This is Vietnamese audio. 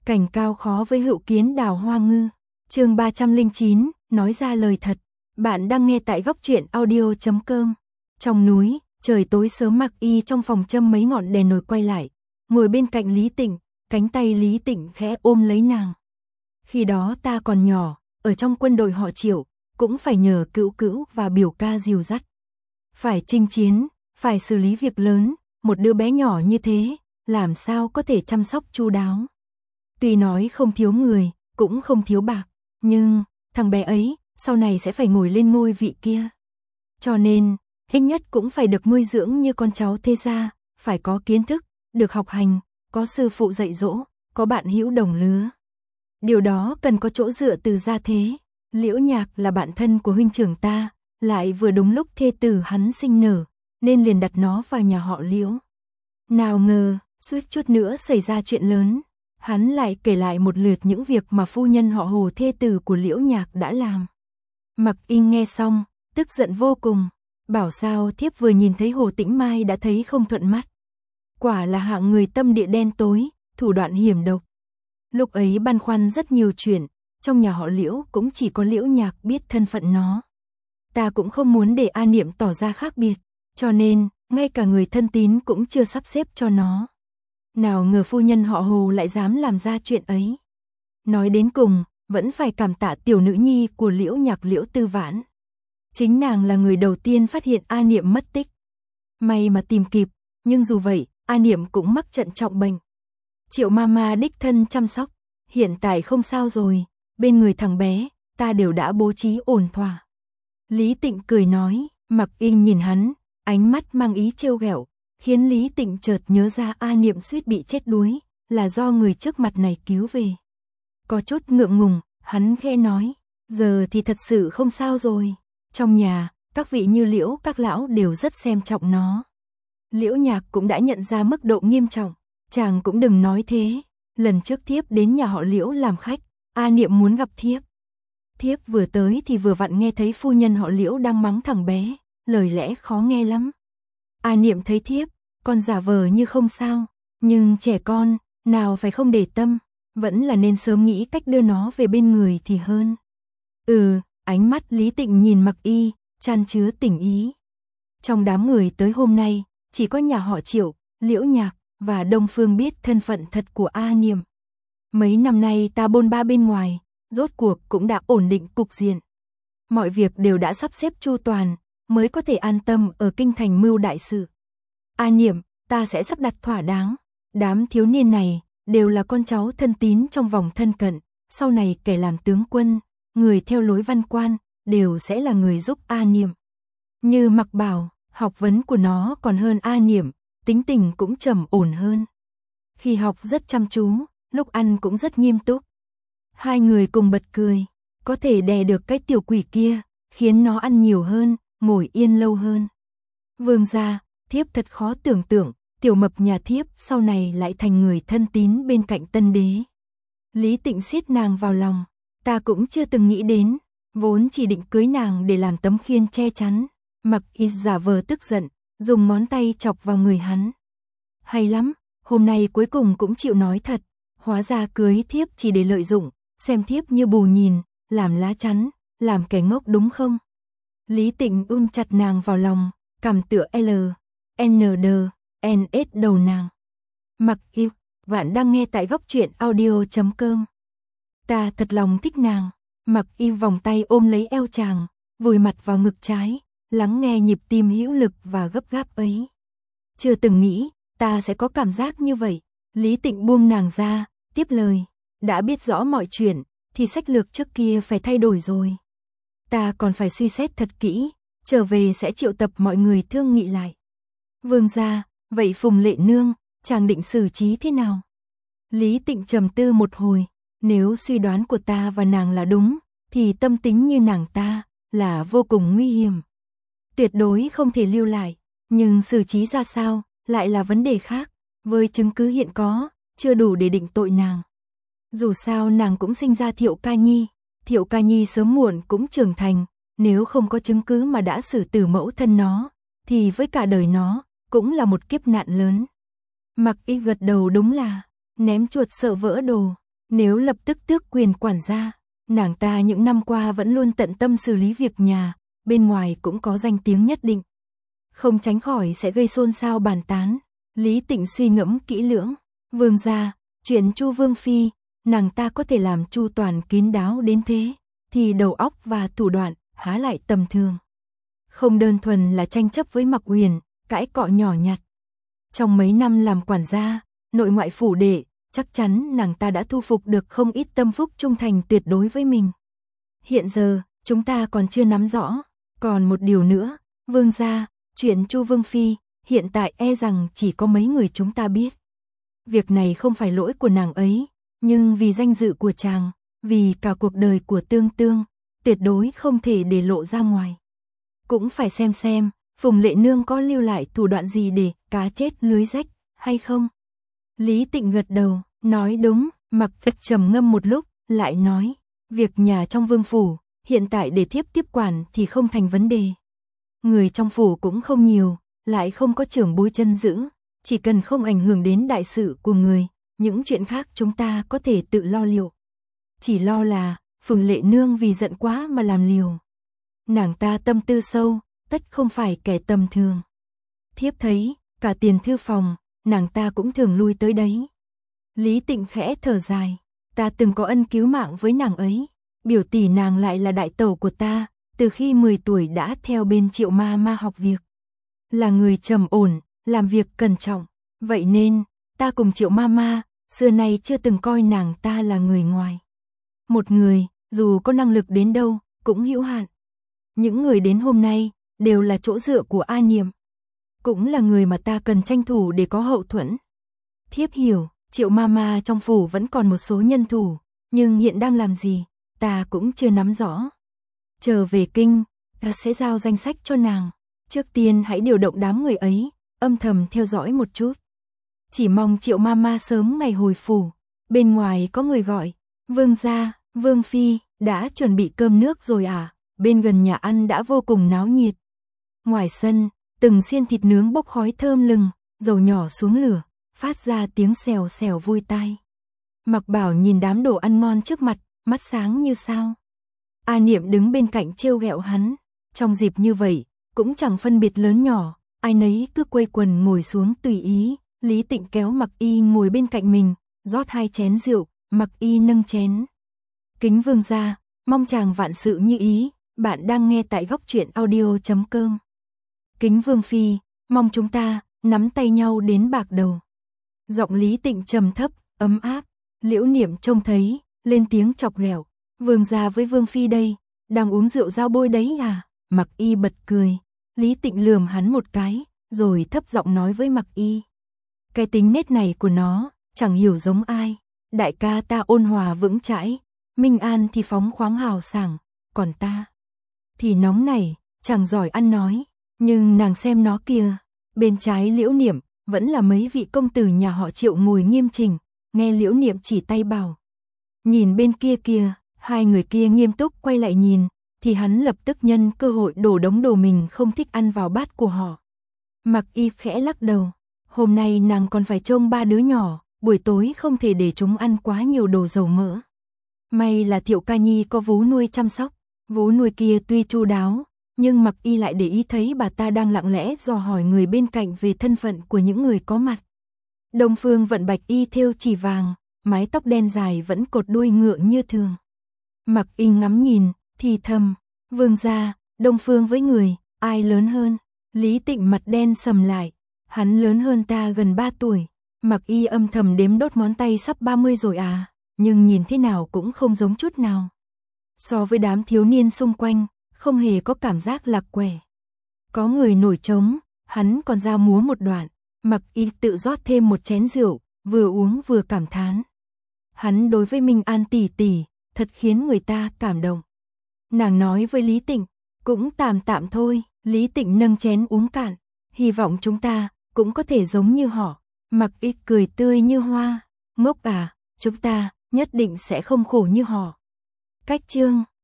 Cảnh cao khó với hữu kiến đào hoa ngư. Chương 309, nói ra lời thật. Bạn đang nghe tại góc truyện audio.com. Trong núi, trời tối sớm, Mặc Y trong phòng châm mấy ngọn đèn nồi quay lại, ngồi bên cạnh Lý Tịnh, cánh tay Lý Tịnh khẽ ôm lấy nàng. Khi đó ta còn nhỏ, ở trong quân đội họ Triệu, cũng phải nhờ Cữu Cữu và biểu ca dìu dắt. Phải chinh chiến, phải xử lý việc lớn, một đứa bé nhỏ như thế, làm sao có thể chăm sóc chu đáo. Tuy nói không thiếu người, cũng không thiếu bạc, nhưng thằng bé ấy sau này sẽ phải ngồi lên ngôi vị kia. Cho nên, ít nhất cũng phải được nuôi dưỡng như con cháu thế gia, phải có kiến thức, được học hành, có sư phụ dạy dỗ, có bạn hữu đồng lứa. Điều đó cần có chỗ dựa từ gia thế. Liễu Nhạc là bạn thân của huynh trưởng ta, lại vừa đúng lúc thê tử hắn sinh nở, nên liền đặt nó vào nhà họ Liễu. Nào ngờ, suýt chút nữa xảy ra chuyện lớn. Hắn lại kể lại một lượt những việc mà phu nhân họ Hồ, thê tử của Liễu Nhạc đã làm. Mặc Y nghe xong, tức giận vô cùng, bảo sao thiếp vừa nhìn thấy Hồ Tĩnh Mai đã thấy không thuận mắt. Quả là hạng người tâm địa đen tối, thủ đoạn hiểm độc. Lúc ấy băn khoăn rất nhiều chuyện, trong nhà họ Liễu cũng chỉ có Liễu Nhạc biết thân phận nó. Ta cũng không muốn để A Niệm tỏ ra khác biệt, cho nên, ngay cả người thân tín cũng chưa sắp xếp cho nó. Nào ngờ phu nhân họ Hồ lại dám làm ra chuyện ấy. Nói đến cùng, vẫn phải cảm tạ tiểu nữ nhi của Liễu Nhạc, Liễu Tư Vãn. Chính nàng là người đầu tiên phát hiện A Niệm mất tích. May mà tìm kịp, nhưng dù vậy, A Niệm cũng mắc trận trọng bệnh. Triệu mama đích thân chăm sóc, hiện tại không sao rồi, bên người thằng bé, ta đều đã bố trí ổn thỏa. Lý Tịnh cười nói, Mặc Y nhìn hắn, ánh mắt mang ý trêu ghẹo, khiến Lý Tịnh chợt nhớ ra A Niệm suýt bị chết đuối, là do người trước mặt này cứu về. Có chút ngượng ngùng, hắn khẽ nói, giờ thì thật sự không sao rồi. Trong nhà, các vị như Liễu các lão đều rất xem trọng nó. Liễu Nhạc cũng đã nhận ra mức độ nghiêm trọng, chàng cũng đừng nói thế. Lần trước thiếp đến nhà họ Liễu làm khách, A Niệm muốn gặp thiếp. Thiếp vừa tới thì vừa vặn nghe thấy phu nhân họ Liễu đang mắng thằng bé, lời lẽ khó nghe lắm. A Niệm thấy thiếp, còn giả vờ như không sao, nhưng trẻ con, nào phải không để tâm, vẫn là nên sớm nghĩ cách đưa nó về bên người thì hơn. Ánh mắt Lý Tịnh nhìn Mặc Y, chan chứa tình ý. Trong đám người tới hôm nay, chỉ có nhà họ Triệu, Liễu Nhạc và Đông Phương biết thân phận thật của A Niệm. Mấy năm nay ta bôn ba bên ngoài, rốt cuộc cũng đã ổn định cục diện. Mọi việc đều đã sắp xếp chu toàn, mới có thể an tâm ở kinh thành mưu đại sự. A Niệm, ta sẽ sắp đặt thỏa đáng. Đám thiếu niên này đều là con cháu thân tín trong vòng thân cận, sau này kẻ làm tướng quân, người theo lối văn quan, đều sẽ là người giúp A Niệm. Như Mặc bảo, học vấn của nó còn hơn A Niệm, tính tình cũng trầm ổn hơn. Khi học rất chăm chú, lúc ăn cũng rất nghiêm túc. Hai người cùng bật cười, có thể đè được cái tiểu quỷ kia, khiến nó ăn nhiều hơn, ngồi yên lâu hơn. Vương gia, thiếp thật khó tưởng tượng, tiểu mập nhà thiếp sau này lại thành người thân tín bên cạnh tân đế. Lý Tịnh siết nàng vào lòng, ta cũng chưa từng nghĩ đến, vốn chỉ định cưới nàng để làm tấm khiên che chắn. Mặc Y giả vờ tức giận, dùng ngón tay chọc vào người hắn. Hay lắm, hôm nay cuối cùng cũng chịu nói thật, hóa ra cưới thiếp chỉ để lợi dụng, xem thiếp như bù nhìn, làm lá chắn, làm kẻ ngốc đúng không? Lý Tịnh chặt nàng vào lòng, cằm tựa L, N, D, N, S đầu nàng. Mặc Y, bạn đang nghe tại góc truyện audio.com. Ta thật lòng thích nàng. Mặc Y vòng tay ôm lấy eo chàng, vùi mặt vào ngực trái, lắng nghe nhịp tim hữu lực và gấp gáp ấy. Chưa từng nghĩ, ta sẽ có cảm giác như vậy. Lý Tịnh buông nàng ra, tiếp lời. Đã biết rõ mọi chuyện, thì sách lược trước kia phải thay đổi rồi. Ta còn phải suy xét thật kỹ, trở về sẽ triệu tập mọi người thương nghị lại. Vương gia, vậy Phùng Lệ Nương, chàng định xử trí thế nào? Lý Tịnh trầm tư một hồi, nếu suy đoán của ta và nàng là đúng, thì tâm tính như nàng ta, là vô cùng nguy hiểm. Tuyệt đối không thể lưu lại, nhưng xử trí ra sao, lại là vấn đề khác, với chứng cứ hiện có, chưa đủ để định tội nàng. Dù sao nàng cũng sinh ra Thiệu Ca Nhi sớm muộn cũng trưởng thành, nếu không có chứng cứ mà đã xử tử mẫu thân nó, thì với cả đời nó, cũng là một kiếp nạn lớn. Mặc Y gật đầu đúng là, ném chuột sợ vỡ đồ, Nếu lập tức tước quyền quản gia, nàng ta những năm qua vẫn luôn tận tâm xử lý việc nhà, bên ngoài cũng có danh tiếng nhất định. Không tránh khỏi sẽ gây xôn xao bàn tán. Lý Tịnh suy ngẫm kỹ lưỡng. Vương gia, chuyện Chu Vương Phi, nàng ta có thể làm chu toàn kín đáo đến thế, thì đầu óc và thủ đoạn há lại tầm thường. Không đơn thuần là tranh chấp với Mạc Uyển, cãi cọ nhỏ nhặt. Trong mấy năm làm quản gia, nội ngoại phủ đệ, chắc chắn nàng ta đã thu phục được không ít tâm phúc trung thành tuyệt đối với mình. Hiện giờ, chúng ta còn chưa nắm rõ. Còn một điều nữa, vương gia, chuyện Chu Vương Phi, hiện tại e rằng chỉ có mấy người chúng ta biết. Việc này không phải lỗi của nàng ấy, nhưng vì danh dự của chàng, vì cả cuộc đời của Tương Tương, tuyệt đối không thể để lộ ra ngoài. Cũng phải xem, Phùng Lệ Nương có lưu lại thủ đoạn gì để cá chết lưới rách, hay không? Lý Tịnh gật đầu, nói đúng. Mặc Phật trầm ngâm một lúc, lại nói, việc nhà trong vương phủ, hiện tại để thiếp tiếp quản thì không thành vấn đề. Người trong phủ cũng không nhiều, lại không có trưởng bối chân giữ, chỉ cần không ảnh hưởng đến đại sự của người, những chuyện khác chúng ta có thể tự lo liệu. Chỉ lo là, Phùng Lệ Nương vì giận quá mà làm liều. Nàng ta tâm tư sâu, tất không phải kẻ tầm thường. Thiếp thấy, cả tiền thư phòng, nàng ta cũng thường lui tới đấy. Lý Tịnh khẽ thở dài, ta từng có ân cứu mạng với nàng ấy. Biểu tỷ nàng lại là đại tẩu của ta, từ khi 10 tuổi đã theo bên Triệu ma học việc. Là người trầm ổn, làm việc cẩn trọng. Vậy nên, ta cùng Triệu ma, xưa nay chưa từng coi nàng ta là người ngoài. Một người, dù có năng lực đến đâu, cũng hữu hạn. Những người đến hôm nay, đều là chỗ dựa của A Niệm. Cũng là người mà ta cần tranh thủ để có hậu thuẫn. Thiếp hiểu, Triệu ma trong phủ vẫn còn một số nhân thủ, nhưng hiện đang làm gì, ta cũng chưa nắm rõ. Trở về kinh, ta sẽ giao danh sách cho nàng. Trước tiên hãy điều động đám người ấy, âm thầm theo dõi một chút. Chỉ mong Triệu ma sớm ngày hồi phủ. Bên ngoài có người gọi, vương gia, vương phi, đã chuẩn bị cơm nước rồi à? Bên gần nhà ăn đã vô cùng náo nhiệt. Ngoài sân, từng xiên thịt nướng bốc khói thơm lừng, dầu nhỏ xuống lửa, phát ra tiếng xèo xèo vui tai. Mặc Bảo nhìn đám đồ ăn ngon trước mặt, mắt sáng như sao. A Niệm đứng bên cạnh trêu ghẹo hắn. Trong dịp như vậy, cũng chẳng phân biệt lớn nhỏ, ai nấy cứ quây quần ngồi xuống tùy ý. Lý Tịnh kéo Mặc Y ngồi bên cạnh mình, rót 2 chén rượu, Mặc Y nâng chén. Kính vương gia, mong chàng vạn sự như ý. Bạn đang nghe tại goctruyện.audio.com. Kính vương phi, mong chúng ta nắm tay nhau đến bạc đầu. Giọng Lý Tịnh trầm thấp, ấm áp. Liễu Niệm trông thấy, lên tiếng chọc ghẹo. Vương gia với vương phi đây, đang uống rượu giao bôi đấy à? Mặc Y bật cười. Lý Tịnh lườm hắn một cái, rồi thấp giọng nói với Mặc Y. Cái tính nết này của nó, chẳng hiểu giống ai. Đại ca ta ôn hòa vững chãi, Minh An thì phóng khoáng hào sảng, còn ta thì nóng nảy, chẳng giỏi ăn nói. Nhưng nàng xem nó kìa, bên trái Liễu Niệm vẫn là mấy vị công tử nhà họ Triệu ngồi nghiêm chỉnh, nghe Liễu Niệm chỉ tay bảo. Nhìn bên kia kìa, 2 người kia nghiêm túc quay lại nhìn, thì hắn lập tức nhân cơ hội đổ đống đồ mình không thích ăn vào bát của họ. Mặc Y khẽ lắc đầu, hôm nay nàng còn phải trông 3 đứa nhỏ, buổi tối không thể để chúng ăn quá nhiều đồ dầu mỡ. May là Thiệu Ca Nhi có vú nuôi chăm sóc, vú nuôi kia tuy chu đáo, nhưng Mặc Y lại để ý thấy bà ta đang lặng lẽ dò hỏi người bên cạnh về thân phận của những người có mặt. Đông Phương vận bạch y thêu chỉ vàng, mái tóc đen dài vẫn cột đuôi ngựa như thường. Mặc Y ngắm nhìn, thì thầm, vương gia, Đông Phương với người, ai lớn hơn? Lý Tịnh mặt đen sầm lại, hắn lớn hơn ta gần 3 tuổi. Mặc Y âm thầm đếm đốt ngón tay sắp 30 rồi à, nhưng nhìn thế nào cũng không giống chút nào. So với đám thiếu niên xung quanh, không hề có cảm giác lạc quẻ. Có người nổi trống, hắn còn ra múa một đoạn. Mặc Y tự rót thêm một chén rượu, vừa uống vừa cảm thán. Hắn đối với Minh An tỷ tỷ, thật khiến người ta cảm động. Nàng nói với Lý Tịnh, cũng tạm tạm thôi. Lý Tịnh nâng chén uống cạn, hy vọng chúng ta cũng có thể giống như họ. Mặc Y cười tươi như hoa, ngốc à, chúng ta nhất định sẽ không khổ như họ. Cách chương